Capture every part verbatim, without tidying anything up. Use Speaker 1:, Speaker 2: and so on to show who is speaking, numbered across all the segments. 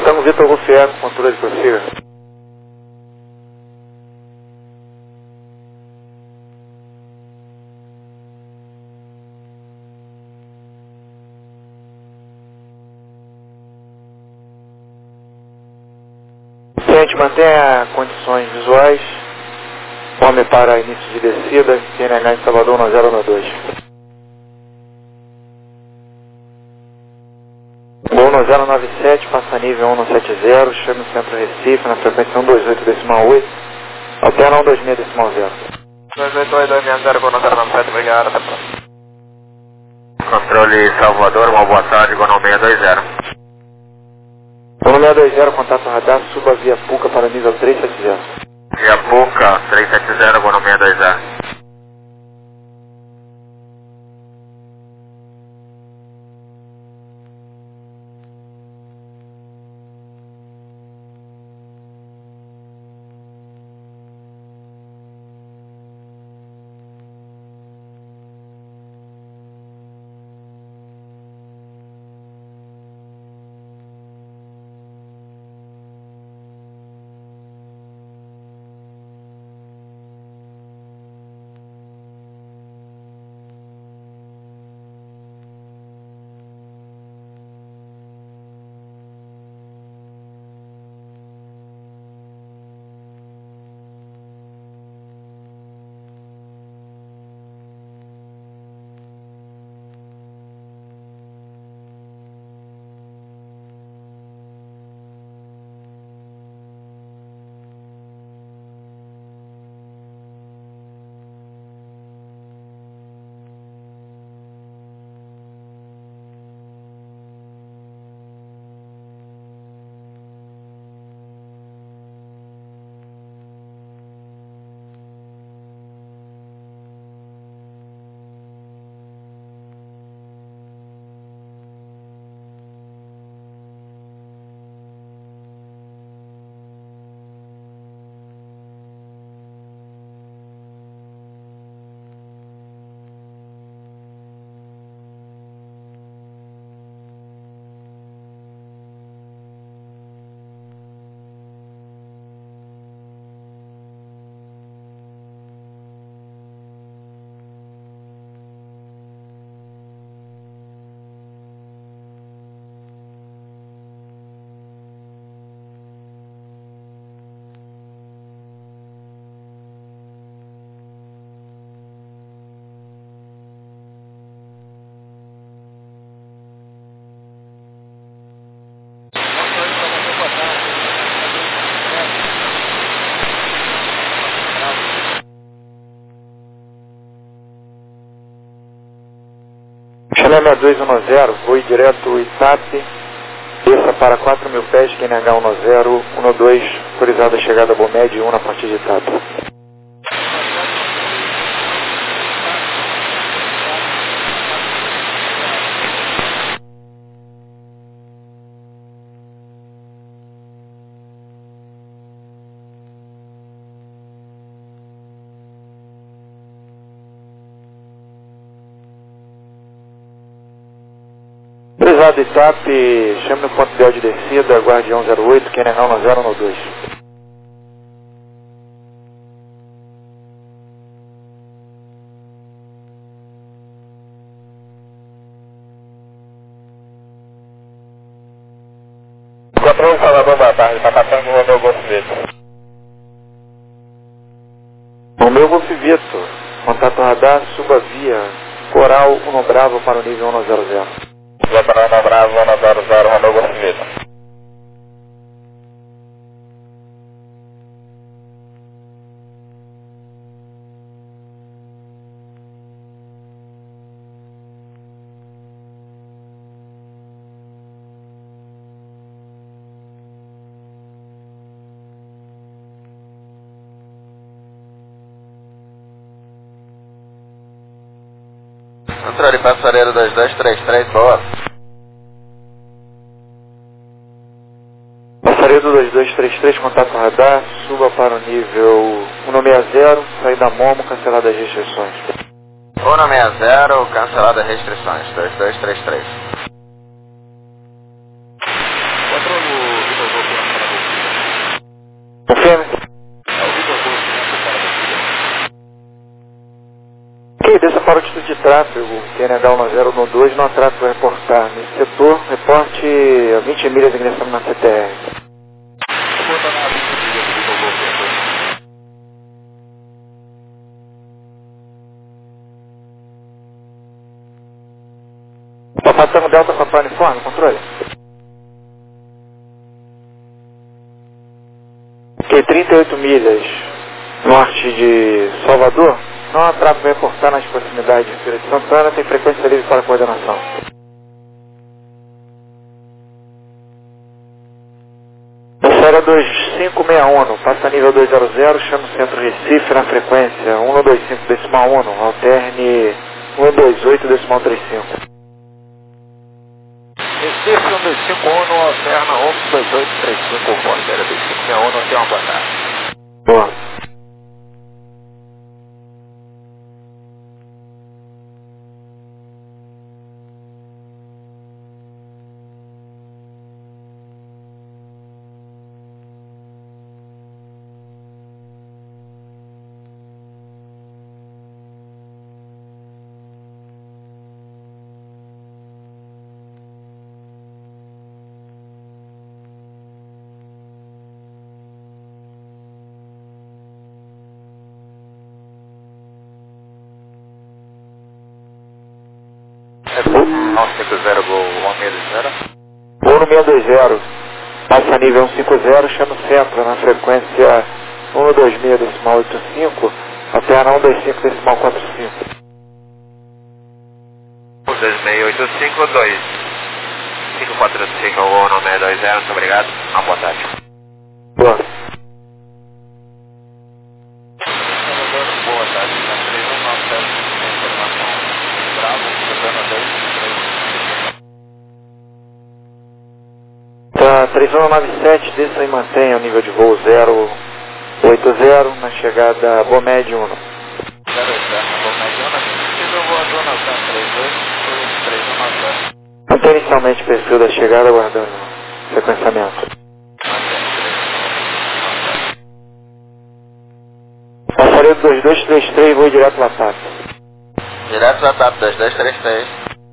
Speaker 1: Tango Vitor Golf Eco, controle de prossiga. Gente, mantenha condições visuais. Fome para início de descida, Q N H em Salvador um zero um dois. Voo um zero nove sete, passa nível um sete zero, chame no centro Recife, na frequência um dois oito decimal oito, alterna um dois seis decimal zero.
Speaker 2: dois oito oito, dois seis zero, Gol um zero nove sete, obrigado, até a próxima. Controle Salvador, uma boa tarde, Gol um seis dois zero.
Speaker 1: Gol seis dois zero, contato radar, suba via Puca para nível três sete zero.
Speaker 2: Via Puca, três sete zero, Gol seis dois zero.
Speaker 1: Chame seis dois um zero, voe direto Itape, desça para quatro mil pés, Q N H um zero um dois, autorizada a chegada a Bomed um na partir de Itape. Autorizado Itape, chame no ponto ideal de descida, aguarde um zero oito, Q N H um zero um dois.
Speaker 2: Controle Salvador, boa tarde, está passando o meu Golf Vitor.
Speaker 1: O meu Golf Vitor, contato radar, suba via Coral um Bravo para o nível um zero zero.
Speaker 2: Via Coral um Bravo, um zero zero, Romeu Golf Vitor. Controle Passareiro dois dois três três, boa.
Speaker 1: Passareiro dois dois três três, contato radar, suba para o nível um seis zero, saída Momo, cancelada as restrições.
Speaker 2: um seis zero, cancelada as restrições, dois dois três três. Controle
Speaker 1: para o título de tráfego, Q N H um zero um dois, não há tráfego a reportar. Nesse setor, reporte a vinte milhas ingressando na C T R. Papai Tango Delta, Papai Uniforme, controle. Ok, trinta e oito milhas norte de Salvador, não há tráfego a reportar nas proximidades de Feira de Santana, tem frequência livre para coordenação. Série dois cinco seis um, passa nível dois zero zero, chama o centro Recife na frequência um dois cinco decimal um, alterne um dois oito decimal trinta e cinco.
Speaker 2: Recife um dois cinco um, alterna um dois oito três cinco, Porteira dois cinco seis um, não tem uma boa tarde.
Speaker 1: Boa.
Speaker 2: nove cinco zero, Gol um seis zero.
Speaker 1: Gol no seis dois zero, passa nível um cinco zero, chama o centro na frequência um dois seis decimal oito cinco, alterna um dois cinco decimal quatro cinco.
Speaker 2: um dois seis oito cinco, dois cinco quatro cinco, Gol no seis dois zero, muito obrigado, uma boa tarde.
Speaker 1: Boa.
Speaker 2: Boa tarde, na três um nove zero, informação Bravo, Santana dois três.
Speaker 1: Tá, três um nove sete, desça e mantenha o nível de voo zero oito zero na chegada Bomed um.
Speaker 2: zero zero, Bomed um, nível voador na três dois três um nove zero.
Speaker 1: Mantém inicialmente o perfil da chegada, aguardando sequenciamento. Passaria do dois dois três três, vou direto lá T A P.
Speaker 2: Direto da T A P dois dois três três.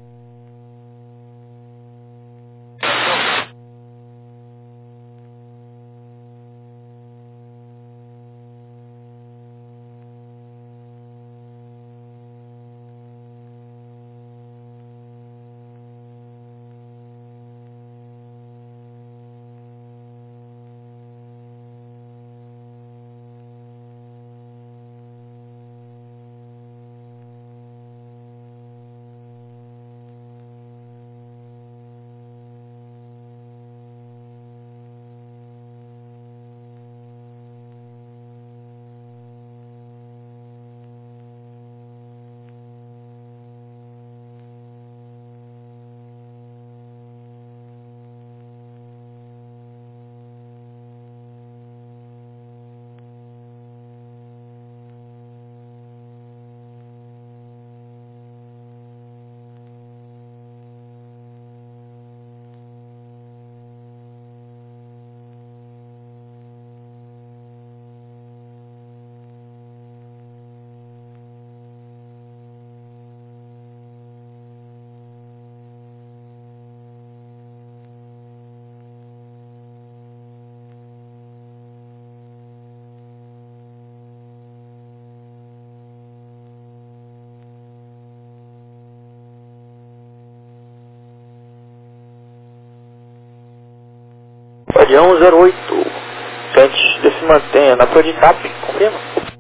Speaker 1: Guardião zero oito, antes de se mantenha na Folha de T A P, confirma?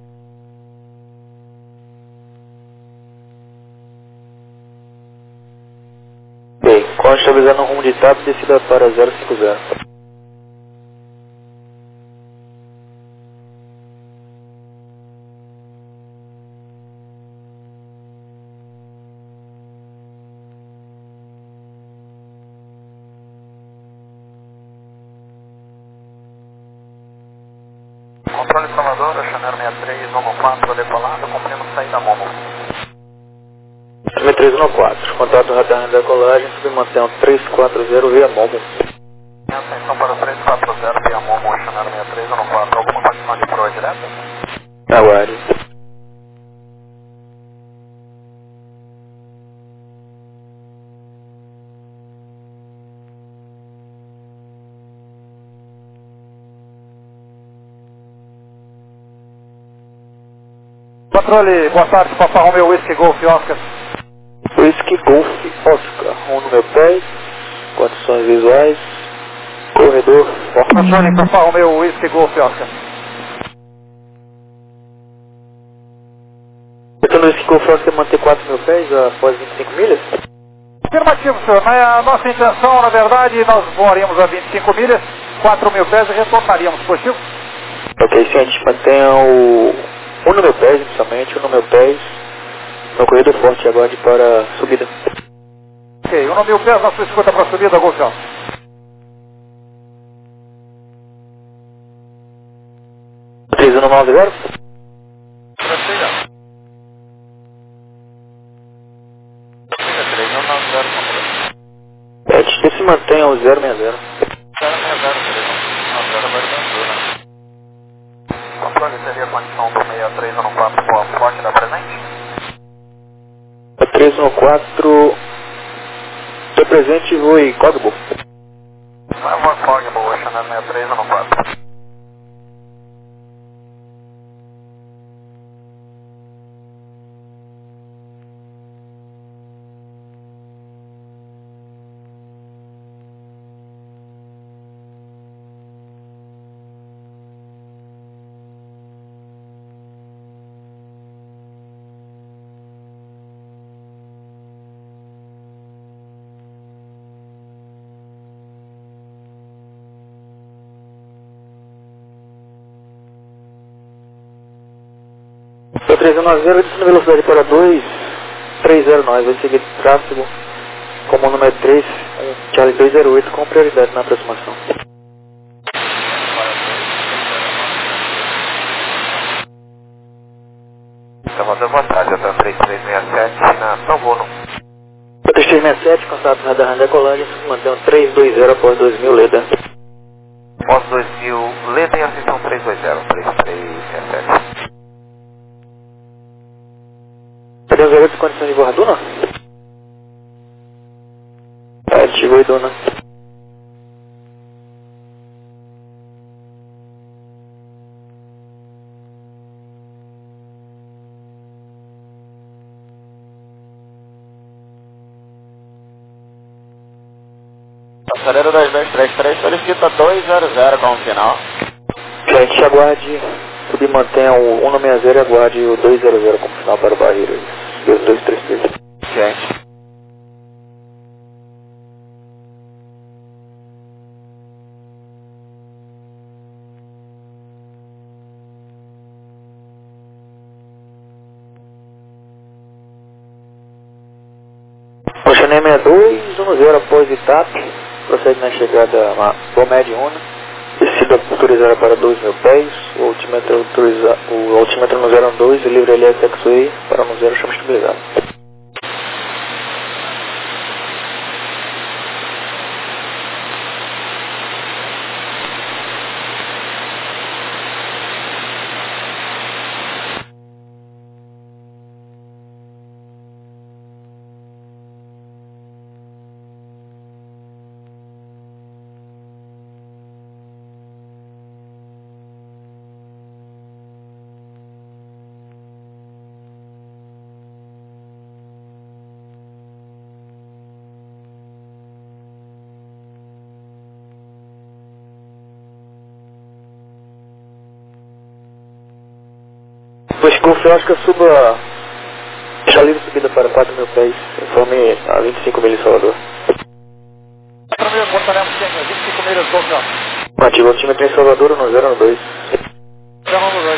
Speaker 1: Ok, com estabilizando no rumo de T A P, descida para zero cinco zero.
Speaker 2: Controle Salvador, Chanel sessenta e três, Momo quatro, decolado, cumprimos saída Momo.
Speaker 1: três um quatro, contato radar da colagem, submantém três quatro zero via Momo.
Speaker 2: Atenção para o três quatro zero via Momo, Chanel sessenta e três, um quatro, alguma condição de proa direta?
Speaker 1: Aguarde. controle, boa tarde, Papa Romeo, Whisky Golf, Oscar.
Speaker 3: Whisky Golf, Oscar, um no meu pé, condições visuais, corredor,
Speaker 1: Controle, Papa Romeo, Whisky Golf, Oscar.
Speaker 3: Então no Whisky Golf, Oscar manter quatro mil pés após vinte e cinco milhas?
Speaker 1: Afirmativo, senhor, mas a nossa intenção, na verdade, nós voaríamos a vinte e cinco milhas, quatro mil pés e retornaríamos, positivo?
Speaker 3: Ok, ciente, mantenha o um no meu pés, inicialmente, um no meu pés, no corredor forte agora para subida.
Speaker 1: Ok, um no mil pés na sua escuta para subida, Golf, Oscar.
Speaker 3: três um nove zero?
Speaker 2: Prossiga. Prossiga, três um nove zero, controle.
Speaker 3: É, se mantenha o zero seis zero.
Speaker 2: zero seis zero, três um nove zero, agora dançou, né? Controle, seria a condição do seis três um quatro com a forte da presente?
Speaker 3: três um quatro, estou presente, vou e código.
Speaker 2: Vai voar Fog, boa, Chanel seis três um quatro.
Speaker 3: Estou três um nove zero, disse na velocidade para dois três zero nove, vai seguir tráfego como número três, um Charlie dois zero oito com prioridade na aproximação.
Speaker 2: Salvador, boa tarde, até três três seis sete, na São Bono.
Speaker 3: três três seis sete, contato radar Randa Colagem, mantém três dois zero após dois mil Leda.
Speaker 2: Pós dois mil, Leda em ascensão três dois zero, três três seis sete.
Speaker 3: três zero oito, condição de voar Duna? Ativou e Duna.
Speaker 2: Passareiro dois dois três três solicita dois zero zero como final.
Speaker 3: Cliente, aguarde, subir mantenha o um no seis zero e aguarde o dois zero zero como final para o barreiro. dois dois três três.
Speaker 2: Gente.
Speaker 3: Oceané sessenta e dois, um zero após Itap, procede na chegada Bomed Una, descida autorizada para dois mil pés, o altímetro, autoriza, o altímetro no zero dois, livre L S X-Way para no zero, chama estabilizado. Depois que o Oscar suba, já livre subida para quatro mil pés, informe a vinte e cinco milhas Salvador.
Speaker 1: quatro mil, portaremos vinte e cinco milhas, Golf, Oscar.
Speaker 3: Ativa o altímetro em Salvador no zero dois.
Speaker 1: zero dois.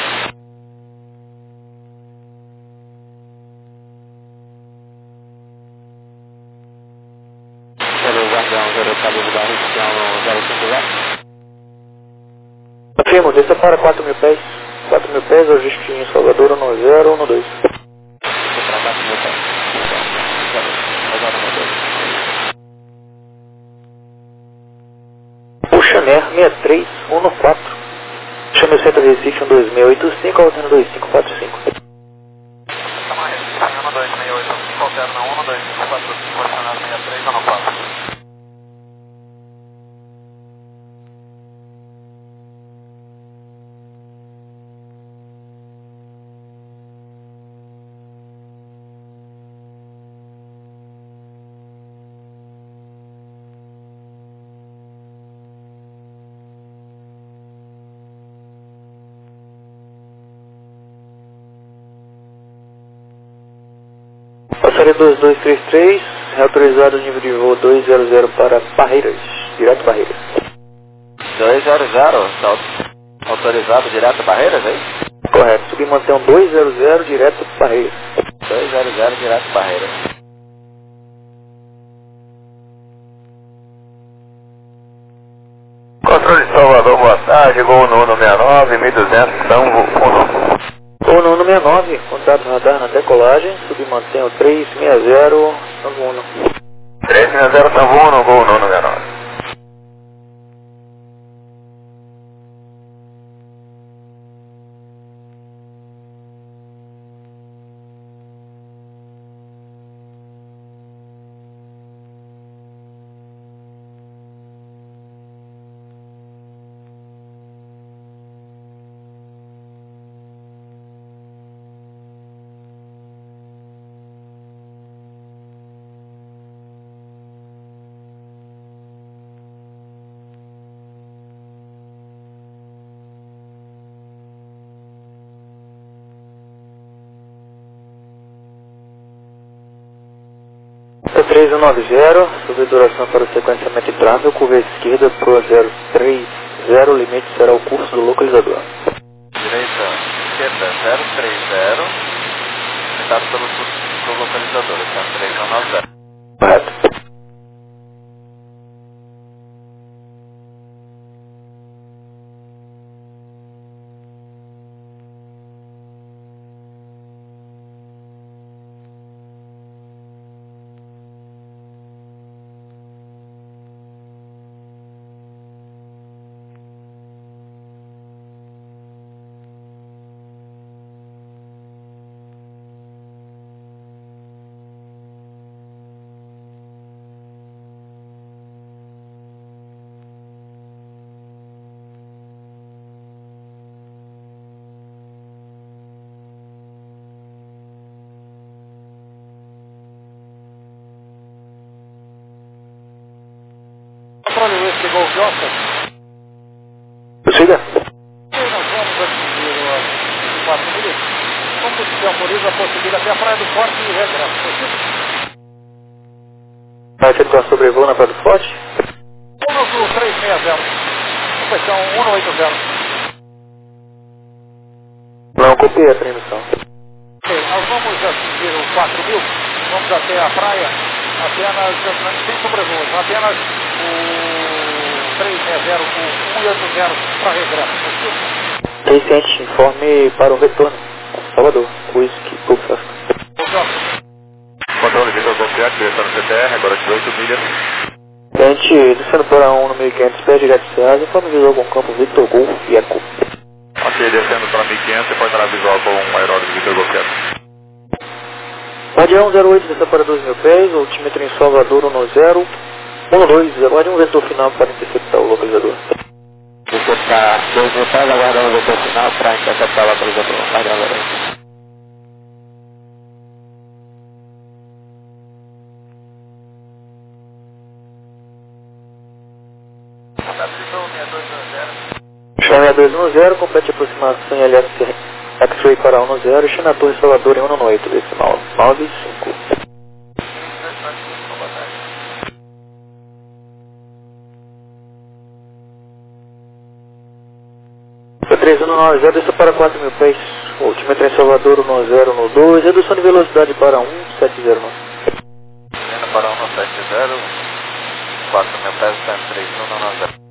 Speaker 3: Afirmo, desça para quatro mil pés. quatro mil pés, ajustinho em Salvador no zero no dois. O Chaner sessenta e três, um no quatro. Chame o Centro Recife um dois seis oito cinco, alterna dois cinco quatro cinco.
Speaker 2: um dois seis oito cinco, alterna um dois cinco quatro cinco, adicional sessenta e três, ano quatro.
Speaker 3: Passaria dois dois três três, autorizado o nível de voo dois zero zero para Barreiras, direto Barreiras.
Speaker 2: dois zero zero, tá autorizado direto Barreiras, é isso?
Speaker 3: Correto, subir e manter um dois zero zero direto Barreiras.
Speaker 2: dois zero zero direto Barreiras.
Speaker 1: Controle de Salvador, boa tarde, gol no Uno sessenta e nove, mil e duzentos, São Uno.
Speaker 3: Gol no Uno sessenta e nove, contato radar na decolagem, subir e manter um três seis zero, São Uno.
Speaker 1: três seis zero, São Uno, gol no Uno sessenta e nove.
Speaker 3: três um nove zero, sobre duração para o sequenciamento de tráfego, curva esquerda para o zero três zero, limite será o curso do localizador.
Speaker 2: Direita, esquerda, zero três zero, limitado pelo curso do localizador, está três um nove zero.
Speaker 3: Correto.
Speaker 4: Controle esse Golf Oscar.
Speaker 3: Prossiga.
Speaker 4: E nós vamos atingir o quatro mil. Como se autoriza a prosseguir até a Praia do Forte e regresso. Possível?
Speaker 3: Vai efetuar sobrevoo na Praia do Forte?
Speaker 4: Uno do três seis zero. Seção um oito zero.
Speaker 3: Não copiei a transmissão.
Speaker 4: Ok, nós vamos atingir o quatro mil. Vamos até a praia. Apenas, sem sobrevoo, apenas o três seis zero, o um oito zero para regresso. Possível?
Speaker 3: Vicente, informe para o retorno. Salvador, Whisky, Golf Oscar.
Speaker 2: Controle Vitor Golfiat, direção no C T R, agora dezoito milhas.
Speaker 3: Gente, descendo para um no mil e quinhentos, pé direto de Ceasa, informe visual com campo Victor Golf e Eco.
Speaker 2: Ok, descendo para mil e quinhentos, reportará visual com um aeródromo Vitor Golfiat.
Speaker 3: Guardião zero oito, descendo para dois mil pés, altímetro em Salvador um zero um dois, aguarde um vetor final para interceptar o localizador.
Speaker 1: Você está dois mil pés, aguardando o vetor final para interceptar o localizador. Guardião zero oito.
Speaker 3: Chame a dois um zero, complete aproximação em L S X-Ray para um zero, China Torre Salvador em um oito, decimal nove cinco. três um nove zero, desça para quatro mil pés, altímetro em Salvador um zero um dois, redução de velocidade para um sete zero nove.
Speaker 2: Descendo para um sete zero, quatro mil pés, três um nove zero.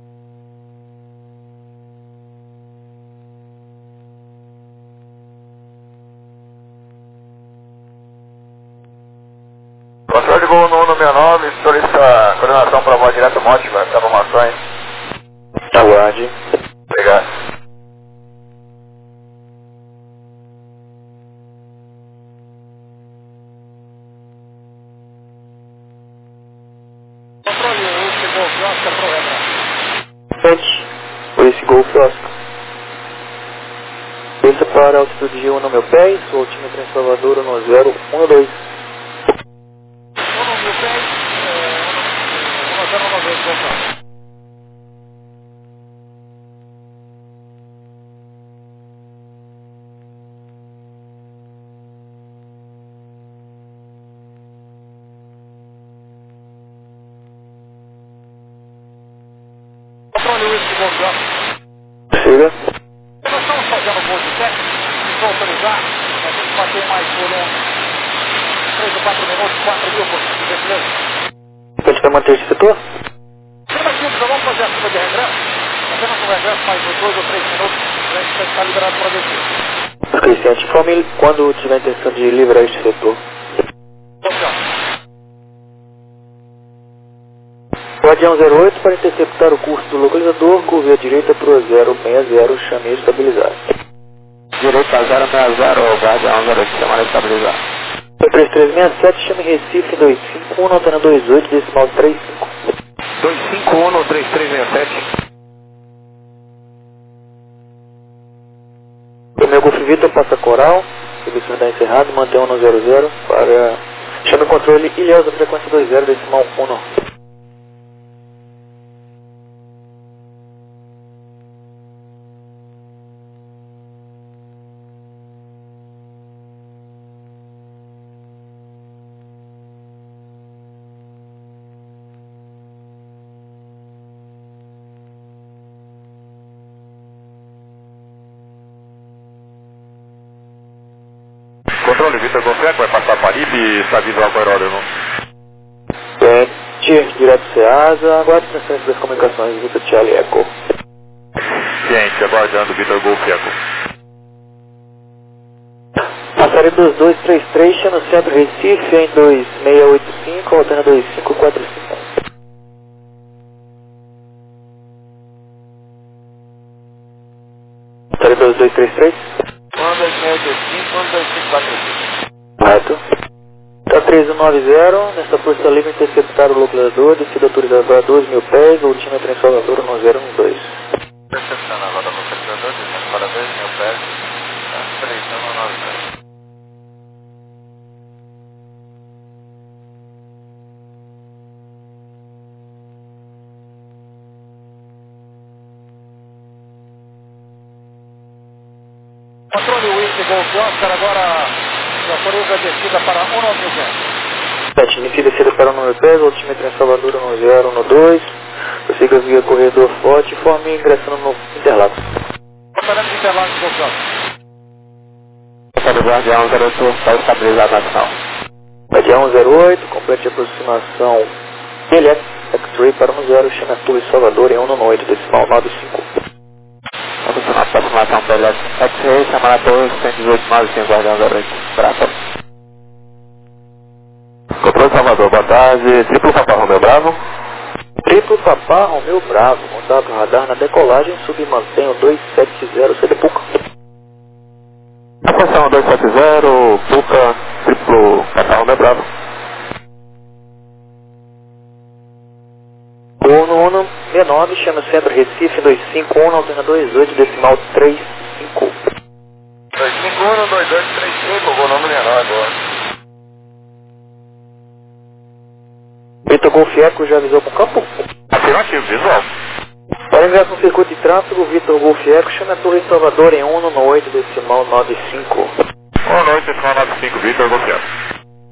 Speaker 1: Controle de gol no Uno sessenta e nove, solicita coordenação para voz direta mótica, informações.
Speaker 3: Aguarde.
Speaker 1: Obrigado.
Speaker 4: Controle esse Golf Oscar para o regresso.
Speaker 3: Gente, Whisky Golf Oscar. Desça para altitude de um no mil pés, o altímetro em Salvador um zero um dois.
Speaker 4: um mil pés, um zero um dois, voltando.
Speaker 3: Prossiga.
Speaker 4: Nós estamos fazendo o voo de teste, se autorizar, a gente bater mais volume. três ou quatro minutos, quatro mil por gentileza.
Speaker 3: Pode para manter esse setor?
Speaker 4: Prima aqui, já vamos fazer a curva de regresso. Apenas um regresso mais uns dois ou três minutos, a gente vai estar liberado para descer.
Speaker 3: Ok, ciente. Informe quando tiver a intenção de liberar este setor.
Speaker 4: Então,
Speaker 3: Guardião zero oito para interceptar o curso do localizador, curva à direita para o zero seis zero, chame estabilizar.
Speaker 1: Direita zero seis zero, Guardião zero oito, chamada estabilizar.
Speaker 3: três três seis sete, chame Recife dois cinco um, antena dois oito, decimal três cinco.
Speaker 1: dois cinco um três três seis sete.
Speaker 3: O meu Golf Vitor passa coral, serviço está encerrado, mantém um no zero zero para... Chame o controle Ilhéus da frequência dois zero, decimal um.
Speaker 2: Controle, Vitor Golfeco, vai passar para I B e está visual com o aeródromo.
Speaker 3: Ciente, direto Ceasa, aguarde transferência das comunicações, Vitor Charlie Echo.
Speaker 2: Ciente, aguardando Vitor Golfeco.
Speaker 3: Passarei dos dois três três, chama no centro Recife em dois seis oito cinco, altena dois cinco quatro cinco. Passarei dos dois três três.
Speaker 2: um dois seis oito cinco, um dois cinco quatro cinco.
Speaker 3: Correto. Tá três um nove zero, nesta força livre interceptar o localizador, descida autorizada para doze mil pés, altímetro em Salvador no zero um dois.
Speaker 2: Percepção agora do localizador, descendo para dois mil pés, três um nove zero.
Speaker 4: controle Whisky Golf Oscar, agora me autoriza a descida para um nove zero.
Speaker 3: sete, inicia descida para o número pés, altímetro em Salvador no zero um dois, prossiga via corredor forte, forme ingressando no Interlagos.
Speaker 4: Passaremos de Interlagos, Golf Oscar.
Speaker 1: Para o Guardião zero oito, para estabilizar a nação.
Speaker 3: Guardião zero oito, complete a aproximação Elec, X-Ray para um zero, chama a Torre Salvador em um oito, decimal nove cinco.
Speaker 1: Vamos na aproximação pela X-Ray, chamada torre cento e dezoito nove cinco, Guardião zero oito. Prata.
Speaker 2: Controle Salvador, boa tarde. Triplo Papa Romeu Bravo.
Speaker 3: Triplo Papá Romeu Bravo, contato radar na decolagem, submantém o dois sete zero, C D Puca.
Speaker 2: Atenção dois sete zero, Puca, Triplo Papa Romeu Bravo.
Speaker 3: Uno Uno seis nove, chama o centro Recife dois cinco um, altena dois oito, decimal três cinco.
Speaker 2: dois cinco um, dois dois três cinco, vou nome menor agora.
Speaker 3: Vitor Golf Eco já avisou com o campo?
Speaker 2: Afirmativo, visual.
Speaker 3: Para ingresso no circuito de tráfego, Vitor Golf Eco, chama a Torre Salvador em um oito, decimal nove cinco.
Speaker 2: Boa noite, decimal nove cinco, Vitor Golfeco.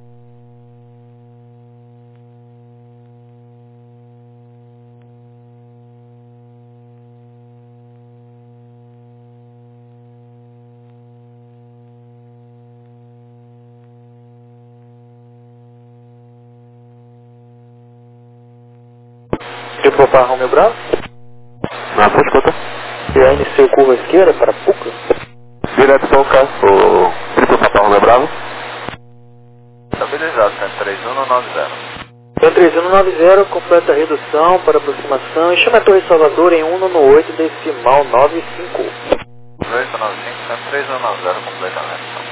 Speaker 3: Triplo Papá Romeu Bravo,
Speaker 2: Na sua escuta.
Speaker 3: e a iniciou curva esquerda para Puca.
Speaker 2: Direto Puca, o Triplo Papa Romeu Bravo. Estabilizado, cento e três um nove zero.
Speaker 3: cento e três um nove zero, completa a redução para aproximação e chama a Torre Salvador em um oito, decimal nove cinco.
Speaker 2: oito nove cinco, cento e três um nove zero, completamente.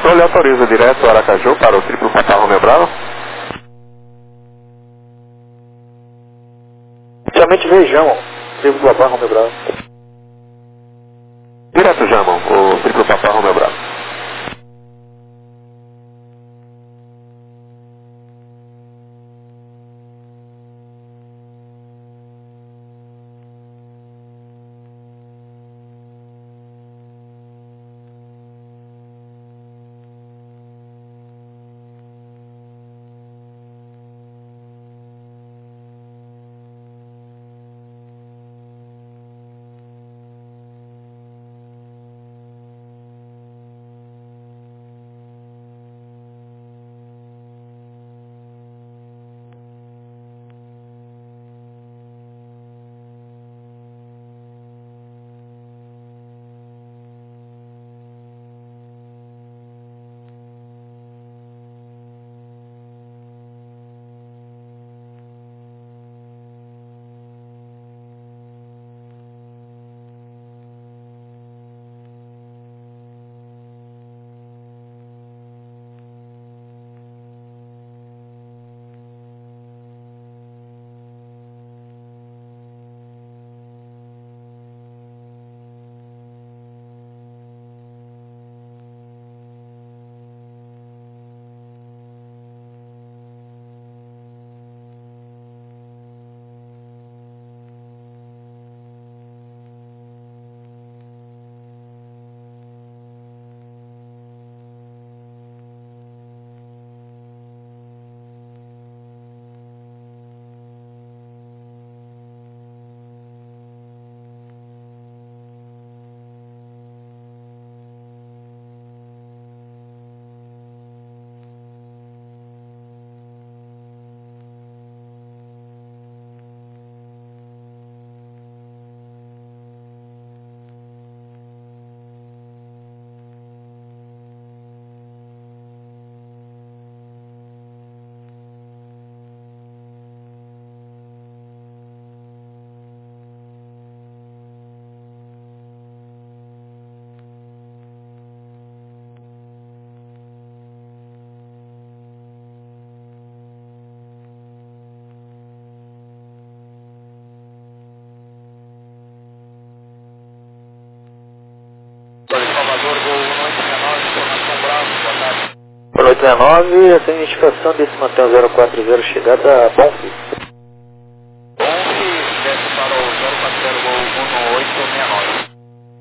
Speaker 2: controle autoriza direto Aracaju para o triplo Papa Romeo Bravo.
Speaker 3: Somente vejam, triplo Papa Romeo Bravo.
Speaker 2: Direto Jamon, o triplo Papa Romeo Bravo.
Speaker 3: Boa noite, dezenove, essa identificação desse mantel zero quatro zero chegada a Bonfim.
Speaker 2: Bonfim, desce para o zero quatro zero Gol um oito seis nove.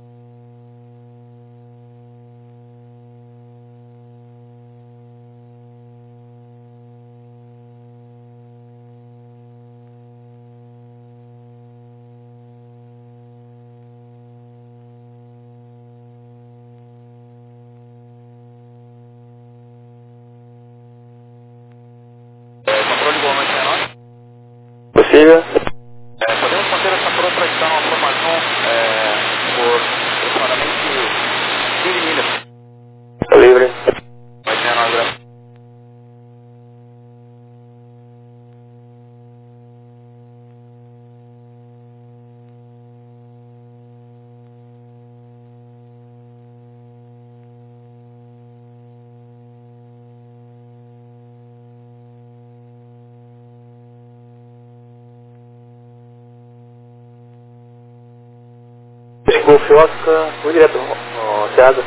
Speaker 2: Controle Gol noite nove.
Speaker 3: Possível?
Speaker 2: É, podemos manter essa protração, a formação é, por aproximadamente quinze milhas.
Speaker 3: Tá livre.
Speaker 2: Noite nove graus.
Speaker 3: Golf Oscar, vou direto no Ceasa.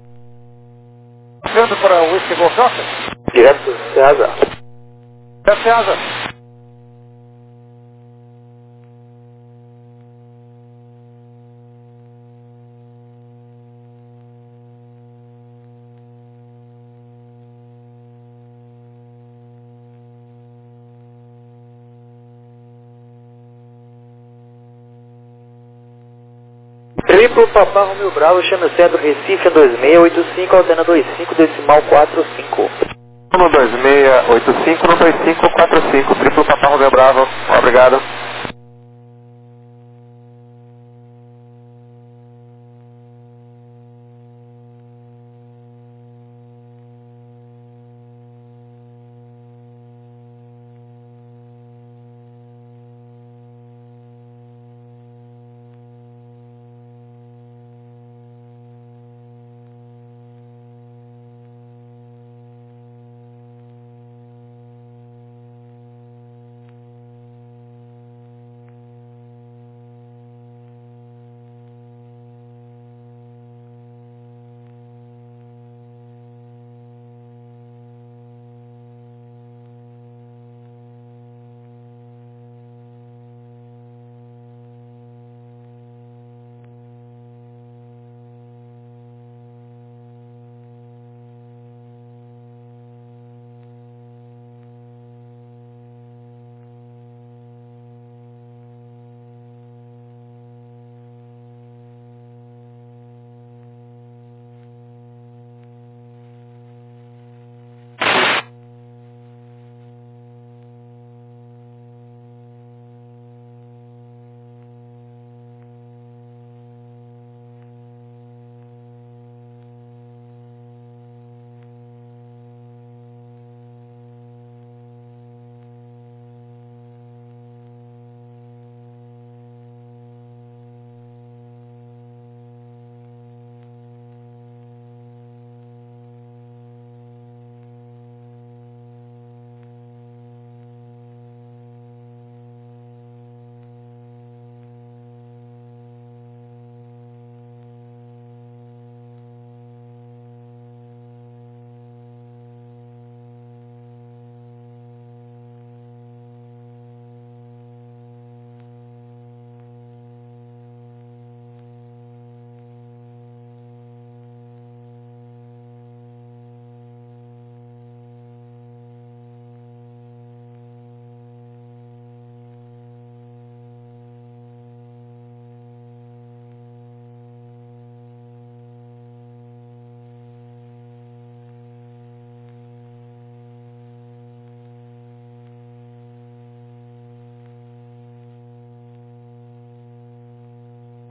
Speaker 4: Vendo para o Whisky Golf Oscar?
Speaker 3: Direto Ceasa.
Speaker 4: É Ceasa.
Speaker 3: Triplo Papa Romeo Bravo, chama Centro Recife dois seis oito cinco, altena dois cinco, decimal quatro cinco.
Speaker 2: No dois seis oito cinco, no dois cinco quatro cinco, triplo Papa Romeo Bravo, obrigado.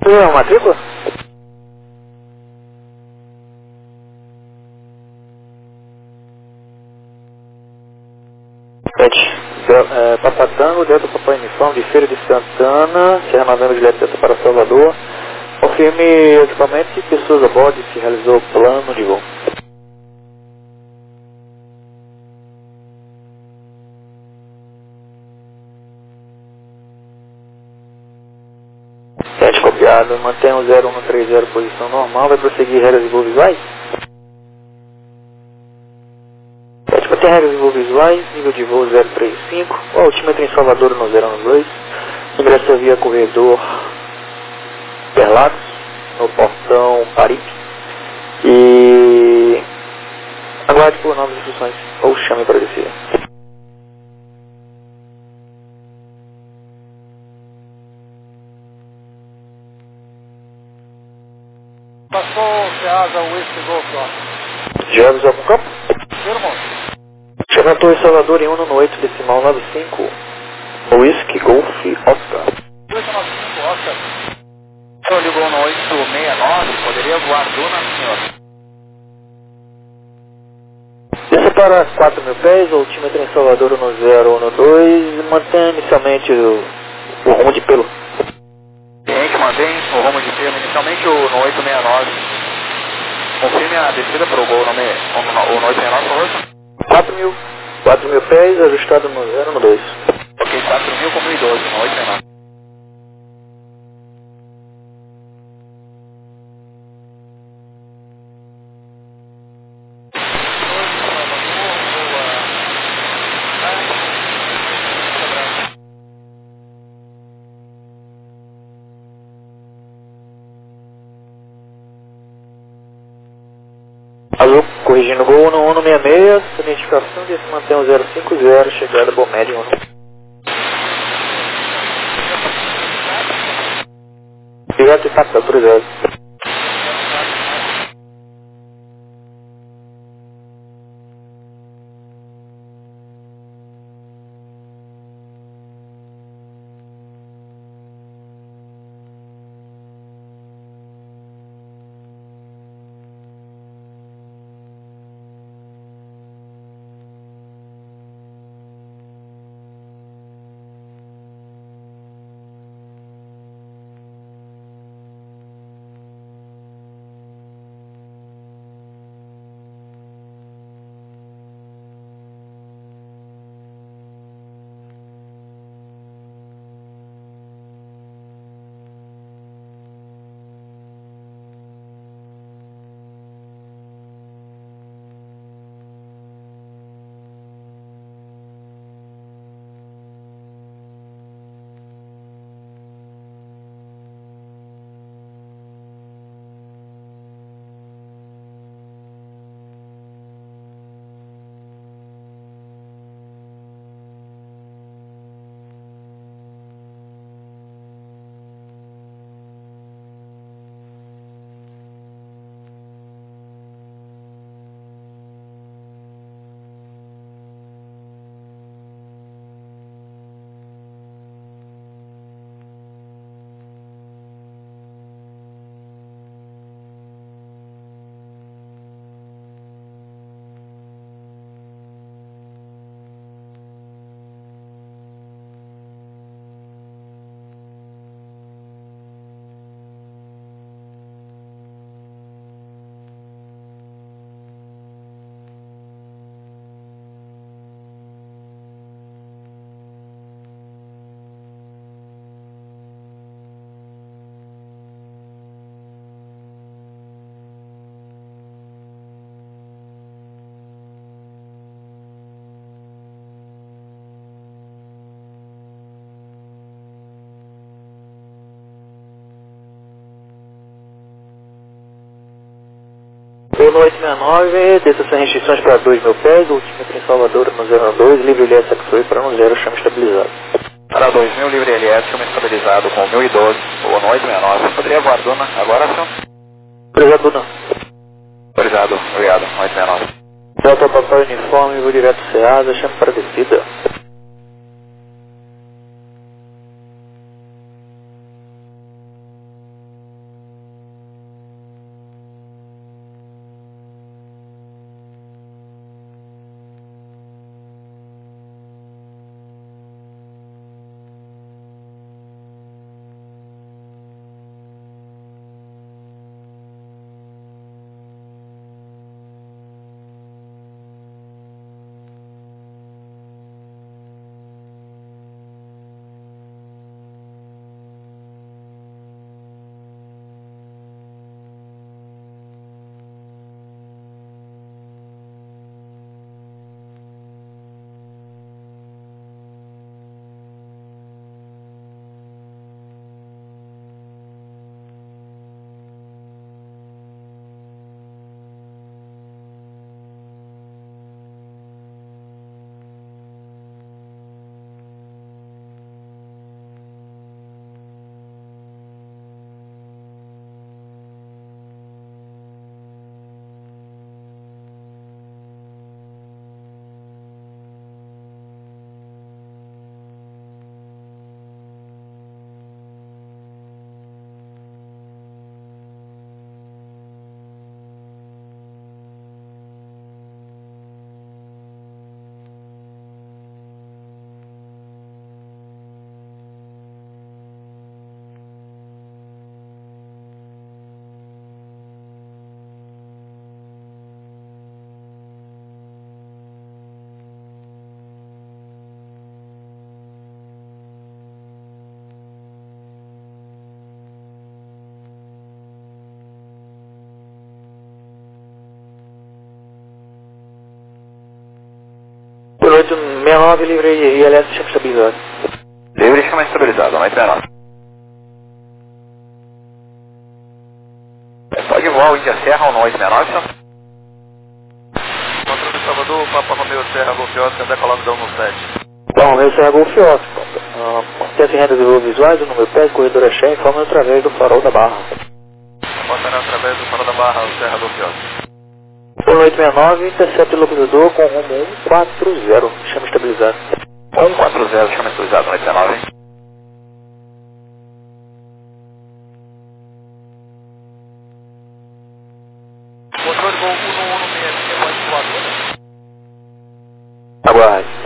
Speaker 3: É uma matrícula? Sete. É, Papatango, Delta Papai Uniforme de Feira de Santana, Serra Novembro de Delta para Salvador. Confirme equipamento e pessoas a bordo se realizou o plano de voo. Sete copiado, mantenha o zero um três zero posição normal, vai prosseguir regras de voo visuais? Sete mantém regras de voo visuais, nível de voo zero três cinco, o altímetro em Salvador no zero um dois, ingressa via corredor Interlagos, no portão Paripe, e aguarde por novas instruções, ou chame para descer.
Speaker 4: Passou o Ceasa, o Whisky Golf, ó.
Speaker 3: Já avisou algum campo?
Speaker 4: Irmão,
Speaker 3: Chama a Torre Salvador em um no oito decimal nove cinco, Whisky Golf Oscar.
Speaker 4: oito nove cinco, Oscar.
Speaker 2: O senhor ligou no oito seis nove, poderia voar Duna, senhor?
Speaker 3: Desça para quatro mil pés, o altímetro em Salvador no zero um dois, mantenha inicialmente o, o rumo de pelo.
Speaker 2: Cliente mantém o rumo de pelo, inicialmente o no oito seis nove. Confirme a descida para o gol no, me, o no oito seis nove, por favor.
Speaker 3: quatro mil. quatro mil pés, ajustado no zero um dois.
Speaker 2: Ok, quatro mil com mil e doze, no oito seis nove.
Speaker 3: Azul, corrigindo o gol no um seis seis, identificação de se mantém o zero cinco zero, chegada bom médio um. Direto e táxi autorizado. No oito seis nove, desça sem restrições para dois mil pés, o altímetro em Salvador no zero dois, livre L S X para no zero, chama estabilizado.
Speaker 2: Para dois mil, livre L S, chama estabilizado com mil e doze, ou no oito seis nove. Poderia voar Duna agora, senhor?
Speaker 3: Autorizado não.
Speaker 2: Autorizado, obrigado, oito seis nove.
Speaker 3: Delta Papai Uniforme, vou direto Ceasa, chama para descida. sessenta e nove, livre I L S, chama estabilizado.
Speaker 2: Livre, chama estabilizado, noite sessenta e nove. Pode voar o Índia Serra ao noite sessenta e nove, senhor? Controle de Salvador, Papa Romeu Serra, Golf Oscar, decolamidão no sete.
Speaker 3: Bom, meu Serra Golf Oscar. Teste rendas e voos visuais, o número P E S, corredor Axé, informa através do farol da Barra.
Speaker 2: Passando através do farol da Barra, o Serra Golf Oscar.
Speaker 3: um oito seis nove, intercepta o localizador com rumo cento e quarenta, chama estabilizado.
Speaker 2: cento e quarenta, chama estabilizado, noite sessenta e nove. Controle voo um um um seis, pode voadora?
Speaker 3: Aguarde.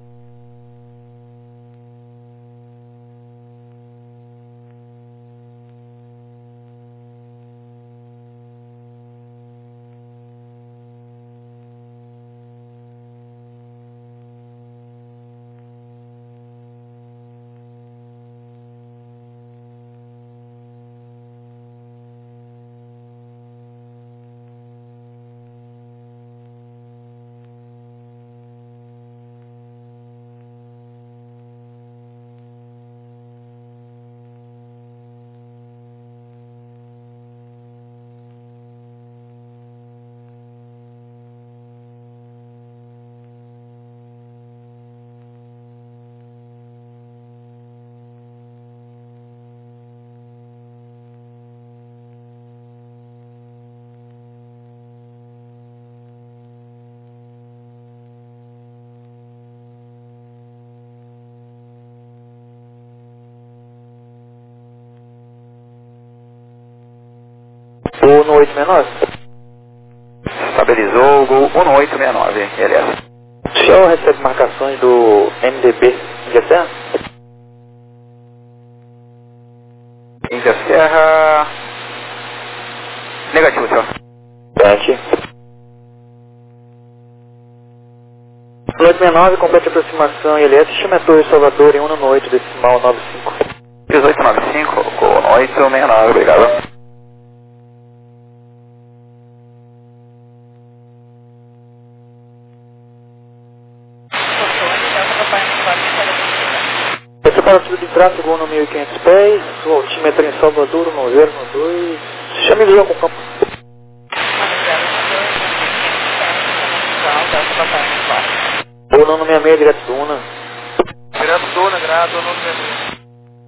Speaker 3: Ou no oito seis nove?
Speaker 2: Estabilizou o Gol um oito seis nove, L S.
Speaker 3: O senhor recebe marcações do M D B Índia Serra?
Speaker 2: Índia Serra... Negativo, senhor.
Speaker 3: Sete. oito seis nove, complete aproximação I L S, chama a Torre Salvador em um no oito, decimal nove cinco.
Speaker 2: dezoito noventa e cinco, Gol oito seis nove, obrigado.
Speaker 3: Esse parativo de tráfego um no mil e quinhentos pés, o altímetro em Salvador, um zero um dois, chame o João com o campo. Ou não no sessenta e seis, direto do Una.
Speaker 2: Direto do Una, grado, não sei.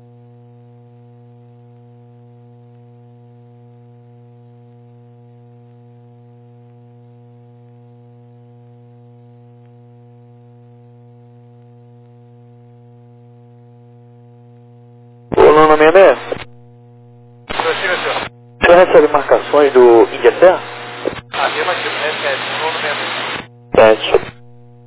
Speaker 3: Ou não no sessenta e seis?
Speaker 2: Prossiga, senhor.
Speaker 3: O senhor recebe marcações do Índia Serra?
Speaker 2: Afirmativo, recebe, um no sessenta e seis.
Speaker 3: Sete.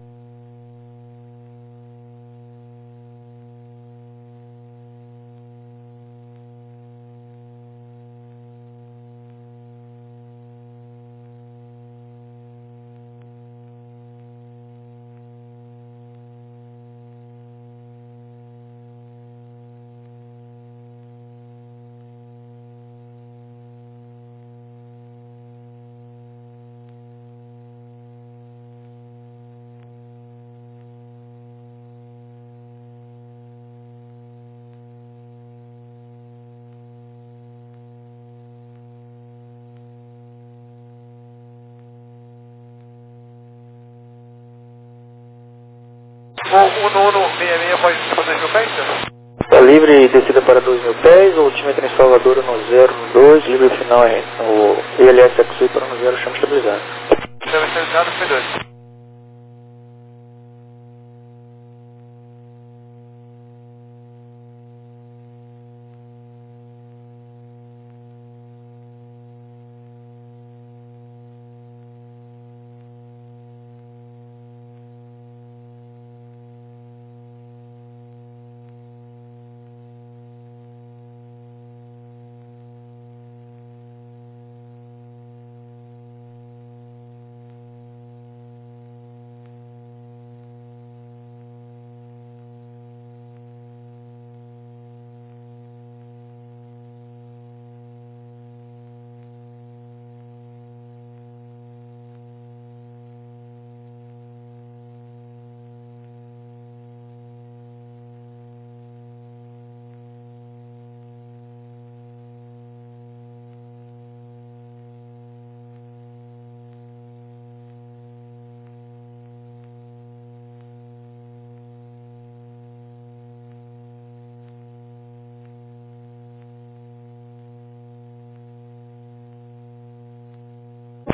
Speaker 2: O Nuno sessenta e seis pode fazer mil pés, senhor?
Speaker 3: Está livre descida para dois mil pés, o altímetro em Salvador no zero um dois, livre final é o I L S X oito para no zero, chama estabilizado.
Speaker 2: Chama estabilizado, foi dois.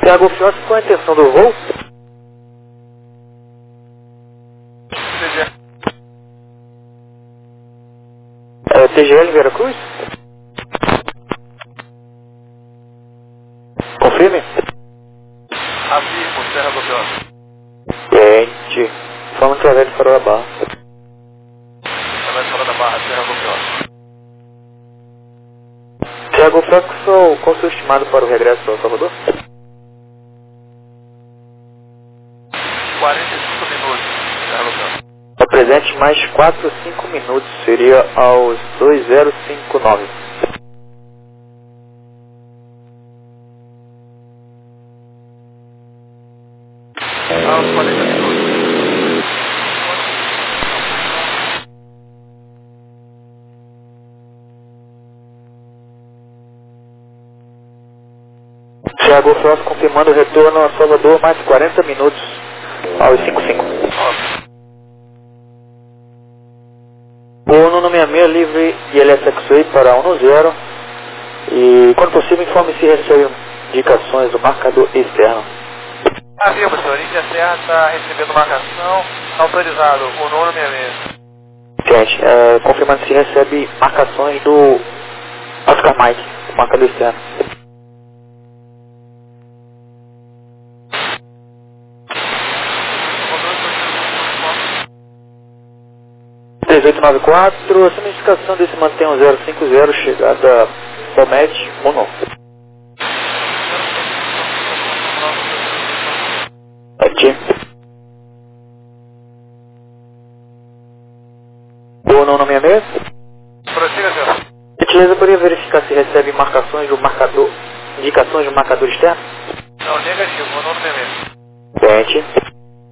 Speaker 3: Thiago Fiosco, qual a intenção do voo? É, T G L Veracruz? Confirme.
Speaker 2: Afirmo, Serra do Fiosco.
Speaker 3: Gente, falando que é velho fora da barra.
Speaker 2: Vai fora da barra, Serra do Fiosco.
Speaker 3: Thiago Fiosco, qual o seu estimado para o regresso ao Salvador?
Speaker 2: quarenta e cinco minutos, Serra do Fiosco.
Speaker 3: Apresente mais quatro, cinco minutos, seria aos dois zero cinco nove.
Speaker 2: Aos quarenta minutos.
Speaker 3: Thiago Fiosco confirmando o retorno a Salvador, mais quarenta minutos, aos cinco cinco. O Nuno sessenta e seis livre I L S X-Ray para um zero e, quando possível, informe se recebe indicações do marcador externo.
Speaker 2: Afirmo, senhor. Índia Serra está recebendo marcação. Autorizado, o Nuno sessenta e seis.
Speaker 3: Gente, é, confirmando se recebe marcações do Oscar Mike, marcador externo. três oito nove quatro, a indicação desse mantém um zero cinco zero, chegada Palmet um. Aqui. O Nuno sessenta e seis.
Speaker 2: Prossiga, senhor.
Speaker 3: Gentileza, poderia verificar se recebe marcações do marcador, indicações do marcador externo?
Speaker 2: Não, negativo, o Nuno sessenta e seis.
Speaker 3: Gente.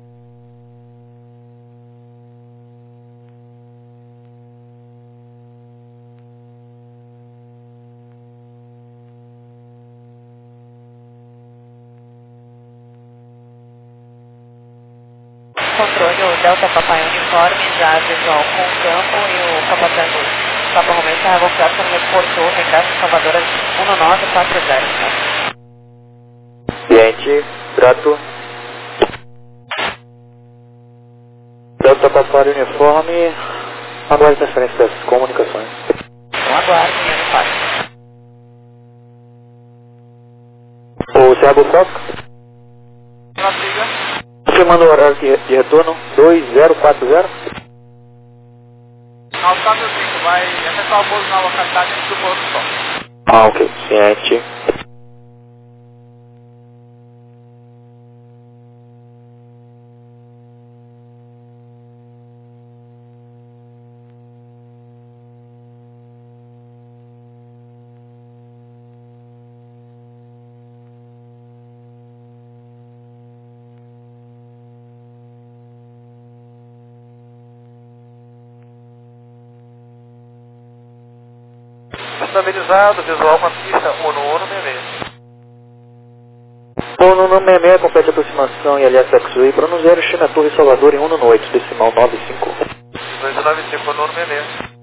Speaker 5: Controle, o Delta Papai Uniforme, já visual com o campo e o capataz Papa Romeu Serra Fiosco me reportou, recado Salvador um nove quatro zero.
Speaker 3: Cliente, trato. Delta Papai Uniforme, aguarde transferência das comunicações.
Speaker 5: Então aguardo, minha parte.
Speaker 3: O Thiago Fiosco,
Speaker 2: Prossiga.
Speaker 3: confirmando o horário de, de retorno, dois zero quatro zero.
Speaker 2: Não, tá meu cinco, vai efetuar o pouso na localidade do pouso só.
Speaker 3: Ah, ok, ciente.
Speaker 2: Estabilizado, visual com a pista, o Nuno sessenta e seis.
Speaker 3: O Nuno sessenta e seis complete a aproximação e L S X-Ray para um zero, China Torre Salvador em um oito, decimal nove cinco.
Speaker 2: dois nove cinco, o Nuno sessenta e seis.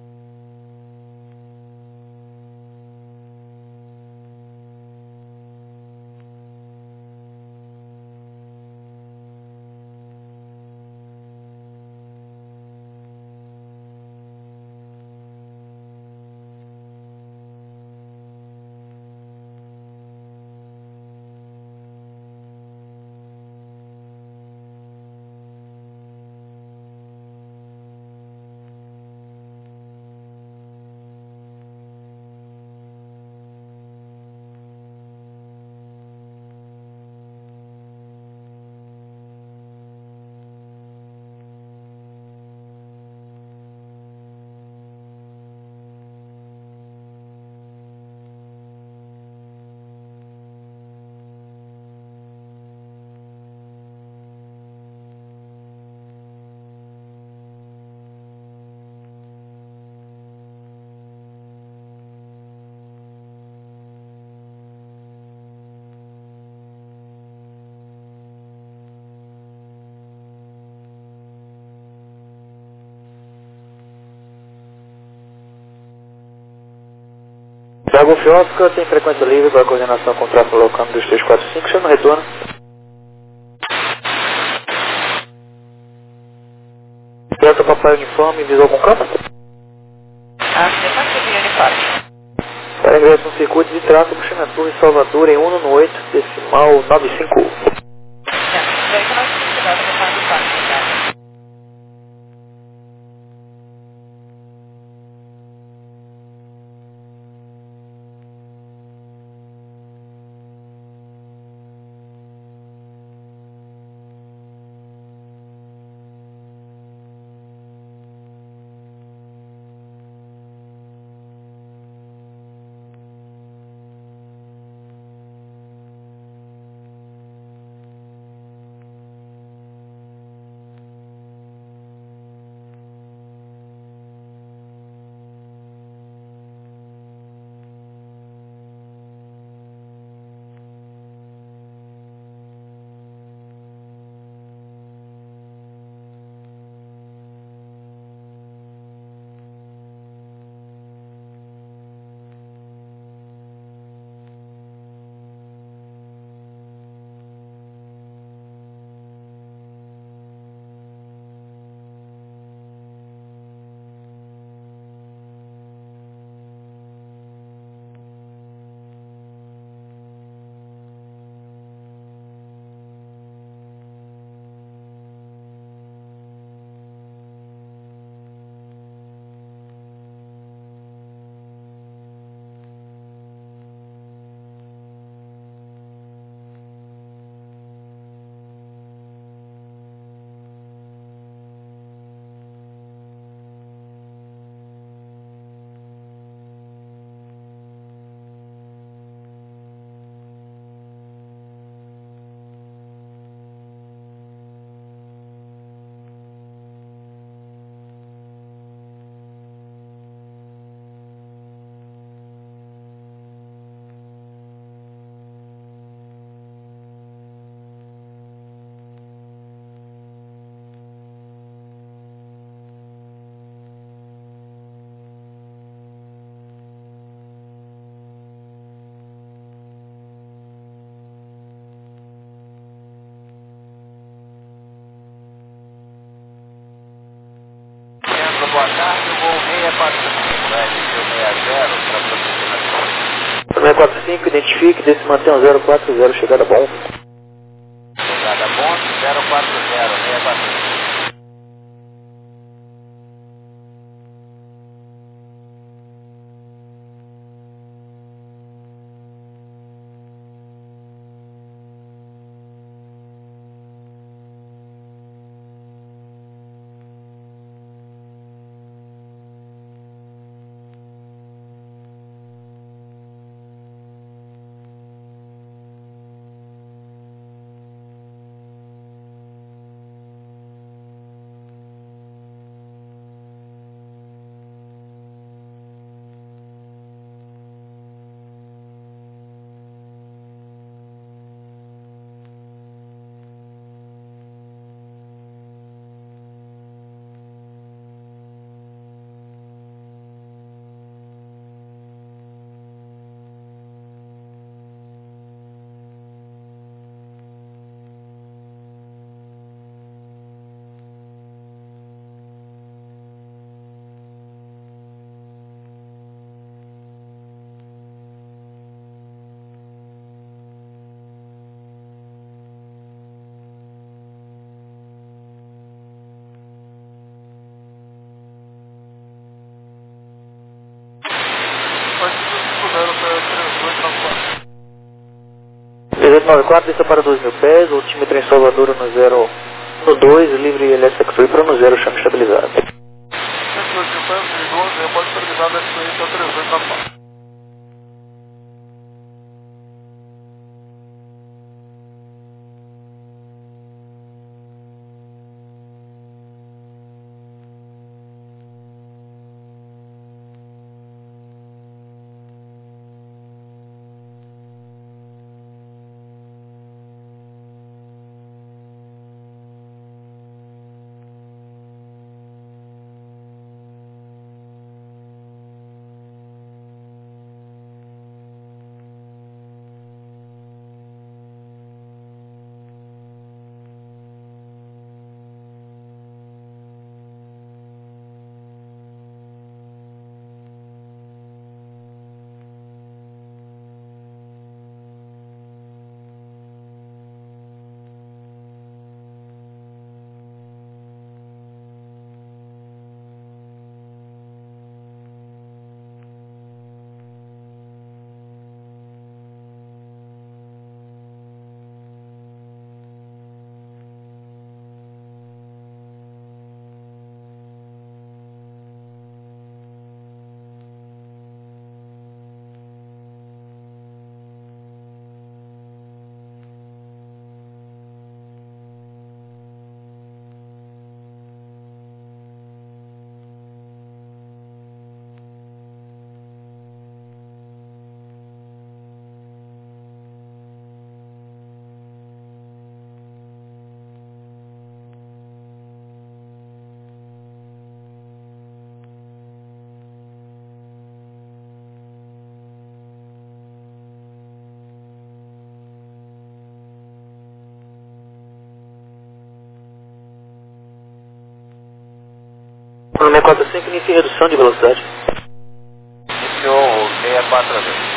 Speaker 3: Tá, Golf Oscar, tem frequência livre para coordenação com tráfego local dos três quatro cinco, chama retorno. Delta Papai Uniforme, visou com campo?
Speaker 5: Afirmativo e uniforme.
Speaker 3: Para ingresso no circuito de tráfego, chama Torre Salvador em um no oito, decimal nove cinco.
Speaker 5: Veio que nós temos chegado no parque do parque, obrigada.
Speaker 2: Boa tarde, o voo seis quatro cinco, né, de sessenta para aproximação.
Speaker 3: seis quatro cinco, identifique, desse mantenha zero quatro zero, chegada bom.
Speaker 2: Chegada bom, zero quatro zero, seis quatro cinco.
Speaker 3: dezoito nove quatro, desça para dois mil pés, o time trem Salvador no zero, no dois, livre L S X para no zero, chama estabilizado.
Speaker 2: dois mil pés, doze, pode estabilizar L S X até três oito quatro.
Speaker 3: seis quatro cinco, inicia redução de velocidade.
Speaker 2: Iniciou seis quatro cinco.